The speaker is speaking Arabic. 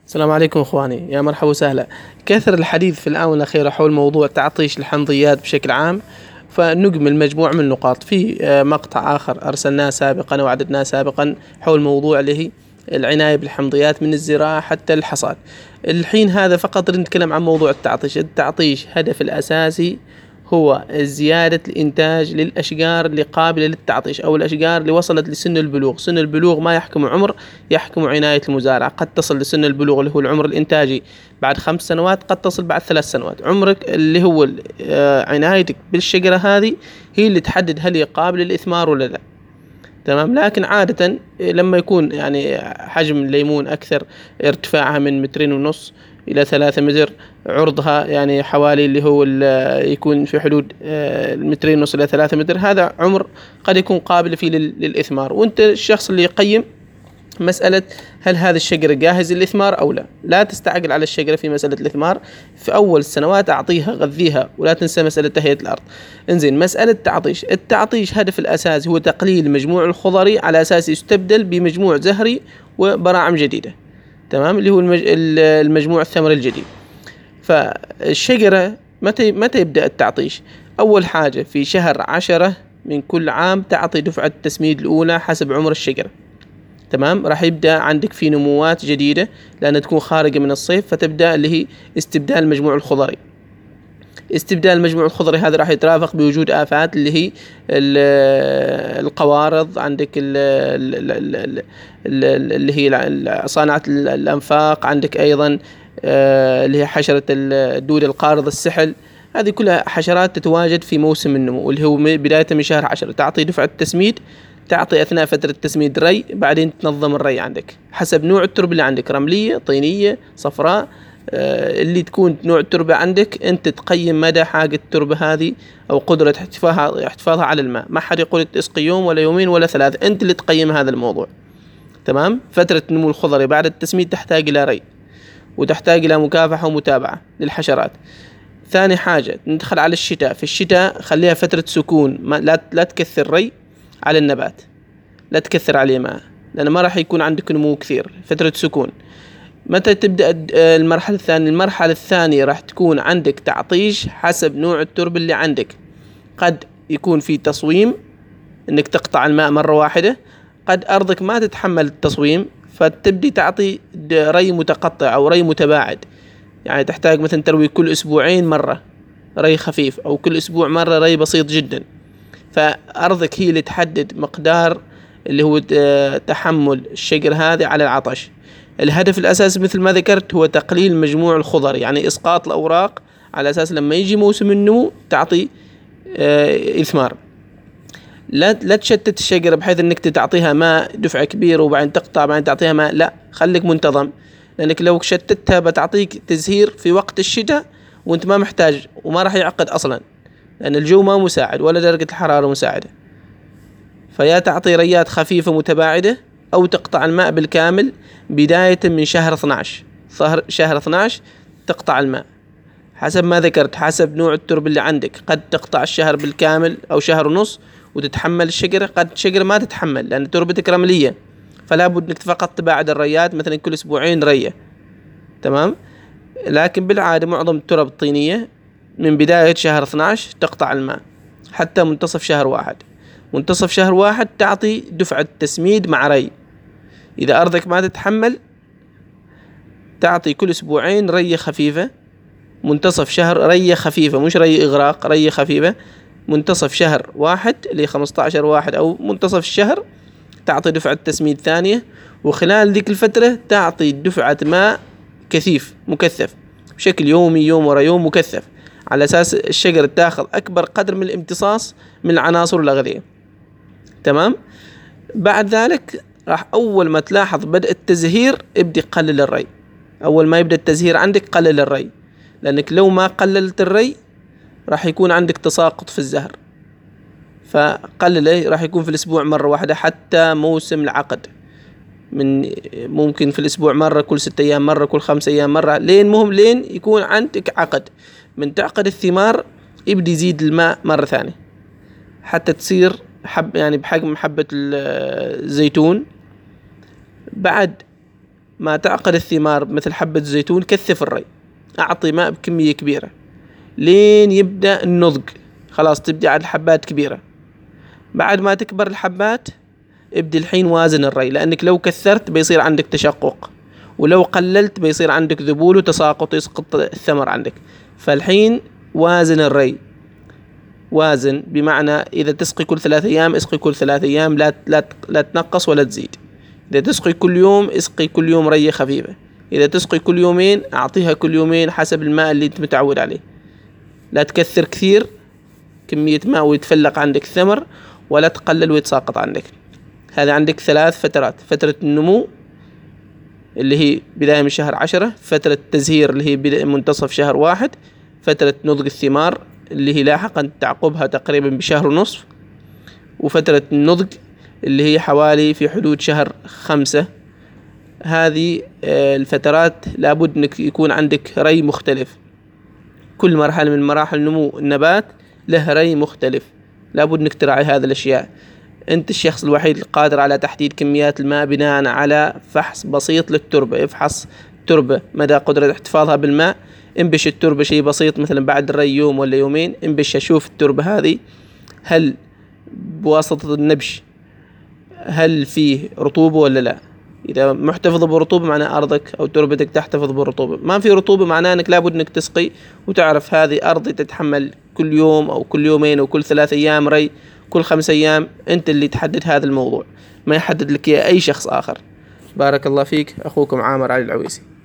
السلام عليكم اخواني، يا مرحبا وسهلا. كثر الحديث في الآونة الأخيرة حول موضوع تعطيش الحمضيات بشكل عام، فنجمل مجموعة من النقاط في مقطع آخر أرسلناه سابقا وعددناه سابقا حول موضوع اللي هي العناية بالحمضيات من الزراعة حتى الحصاد. الحين هذا فقط نتكلم عن موضوع التعطيش هدف الأساسي هو زيادة الإنتاج للأشجار اللي قابلة للتعطيش أو الأشجار اللي وصلت لسن البلوغ. سن البلوغ ما يحكم عمر، يحكم عناية المزارع. قد تصل لسن البلوغ اللي هو العمر الإنتاجي بعد 5 سنوات، قد تصل بعد 3 سنوات. عمرك اللي هو عنايتك بالشجرة هذه هي اللي تحدد هل هي قابلة للإثمار ولا لا. تمام. لكن عادة لما يكون يعني حجم الليمون أكثر، ارتفاعها من 2.5 متر إلى 3 متر، عرضها يعني حوالي اللي هو يكون في حدود 2.5 متر إلى 3 متر، هذا عمر قد يكون قابل فيه للإثمار. وأنت الشخص اللي يقيم مسألة هل هذا الشجرة جاهز للإثمار أو لا. لا تستعجل على الشجرة في مسألة الإثمار، في أول السنوات أعطيها غذيها، ولا تنسى مسألة تهيئة الأرض. انزين، مسألة التعطيش هدف الأساسي هو تقليل مجموع الخضري على أساس يستبدل بمجموع زهري وبراعم جديدة. تمام، اللي هو المجموع الثمري الجديد. فالشجرة متى يبدأ التعطيش؟ أول حاجة في شهر 10 من كل عام تعطي دفعة التسميد الأولى حسب عمر الشجرة. تمام، راح يبدأ عندك في نموات جديدة لأنها تكون خارجة من الصيف، فتبدأ اللي هي استبدال المجموع الخضري. استبدال المجموع الخضري هذا راح يترافق بوجود آفات اللي هي القوارض، عندك اللي هي صانعة الأنفاق، عندك أيضا اللي هي حشرة الدود القارض السحل. هذه كلها حشرات تتواجد في موسم النمو اللي هو بداية من شهر 10. تعطي دفعة تسميد، تعطي أثناء فترة التسميد ري، بعدين تنظم الري عندك حسب نوع التربة اللي عندك، رملية، طينية، صفراء. اللي تكون نوع التربة عندك أنت تقيم مدى حاجة التربة هذه أو قدرة احتفاظها على الماء. ما حد يقول تسقي يوم ولا يومين ولا 3، أنت اللي تقيم هذا الموضوع. تمام. فترة النمو الخضري بعد التسميد تحتاج إلى ري، وتحتاج إلى مكافحة ومتابعة للحشرات. ثاني حاجة ندخل على الشتاء. في الشتاء خليها فترة سكون، لا تكثر ري على النبات، لا تكثر عليه ماء، لأن ما راح يكون عندك نمو كثير. فترة سكون. متى تبدأ المرحلة الثانية؟ المرحلة الثانية راح تكون عندك تعطيش حسب نوع التربة اللي عندك. قد يكون في تصويم، انك تقطع الماء مرة واحدة. قد أرضك ما تتحمل التصويم، فتبدي تعطي ري متقطع أو ري متباعد. يعني تحتاج مثلا تروي كل أسبوعين مرة ري خفيف، أو كل أسبوع مرة ري بسيط جدا. فأرضك هي اللي تحدد مقدار اللي هو تحمل الشجر هذه على العطش. الهدف الأساسي مثل ما ذكرت هو تقليل مجموع الخضر، يعني إسقاط الأوراق على أساس لما يجي موسم النمو تعطي إثمار. لا تشتت الشجرة بحيث أنك تعطيها ماء دفعة كبيرة وبعدين تقطع بعدين تعطيها ماء. لا، خليك منتظم، لأنك لو شتتها بتعطيك تزهير في وقت الشتاء وأنت ما محتاج، وما راح يعقد أصلا، لأن الجو ما مساعد ولا درجة الحرارة مساعدة. فيا تعطي ريات خفيفة متباعدة، أو تقطع الماء بالكامل بداية من شهر 12. شهر 12 تقطع الماء حسب ما ذكرت، حسب نوع التربة اللي عندك. قد تقطع الشهر بالكامل أو شهر ونص وتتحمل الشجرة، قد شجرة ما تتحمل لأن تربتك رملية، فلا بد انك فقط تباعد الريات مثلا كل أسبوعين رية. تمام. لكن بالعادة معظم الترب الطينية من بداية شهر 12 تقطع الماء حتى منتصف شهر 1. منتصف شهر 1 تعطي دفعة تسميد مع ري. إذا أرضك ما تتحمل تعطي كل أسبوعين رية خفيفة. منتصف شهر رية خفيفة، مش ري إغراق، رية خفيفة. منتصف شهر 1 اللي 15/1 أو منتصف الشهر تعطي دفعة تسميد ثانية. وخلال ذيك الفترة تعطي دفعة ماء كثيف مكثف بشكل يومي، يوم ورا يوم مكثف، على أساس الشجرة تأخذ أكبر قدر من الامتصاص من العناصر الأغذية. تمام. بعد ذلك راح أول ما تلاحظ بدء التزهير ابدي قلل الري. أول ما يبدأ التزهير عندك قلل الري، لأنك لو ما قللت الري راح يكون عندك تساقط في الزهر. فقلله، راح يكون في الأسبوع مرة واحدة حتى موسم العقد. من ممكن في الأسبوع مرة، كل 6 أيام مرة، كل 5 أيام مرة، لين يكون عندك عقد. من تعقد الثمار يبدي يزيد الماء مرة ثانية حتى تصير يعني بحجم حبة الزيتون. بعد ما تعقد الثمار مثل حبة الزيتون كثف الري، أعطي ماء بكمية كبيرة لين يبدأ النضج، خلاص تبدأ على الحبات كبيرة. بعد ما تكبر الحبات ابدي الحين وازن الري، لأنك لو كثرت بيصير عندك تشقق، ولو قللت بيصير عندك ذبول وتساقط يسقط الثمر عندك. فالحين وازن الري، وازن بمعنى إذا تسقي كل 3 أيام اسقي كل 3 أيام، لا تنقص ولا تزيد. إذا تسقي كل يوم اسقي كل يوم رية خفيفة، إذا تسقي كل يومين أعطيها كل يومين حسب الماء اللي أنت متعود عليه. لا تكثر كثير كمية ماء ويتفلق عندك الثمر، ولا تقلل ويتساقط عندك. هذا عندك 3 فترات: فترة النمو اللي هي بداية من شهر 10، فترة التزهير اللي هي منتصف شهر 1، فترة نضج الثمار اللي هي لاحقا تعقبها تقريبا بشهر ونصف، وفترة النضج اللي هي حوالي في حدود شهر 5. هذه الفترات لابد انك يكون عندك ري مختلف. كل مرحلة من مراحل نمو النبات له ري مختلف، لابد انك تراعي هذه الاشياء. انت الشخص الوحيد القادر على تحديد كميات الماء بناء على فحص بسيط للتربة. افحص التربة مدى قدرة احتفاظها بالماء، انبش التربة شيء بسيط مثلا بعد الري يوم ولا يومين، انبش اشوف التربة هذه هل بواسطة النبش هل فيه رطوبة ولا لا. إذا محتفظ برطوبة معناه أرضك أو تربتك تحتفظ بالرطوبة، ما في رطوبة معناه أنك لابد أنك تسقي، وتعرف هذه أرضي تتحمل كل يوم أو كل يومين أو كل 3 أيام ري، كل 5 أيام. أنت اللي تحدد هذا الموضوع، ما يحدد لك أي شخص آخر. بارك الله فيك، أخوكم عامر علي العويسي.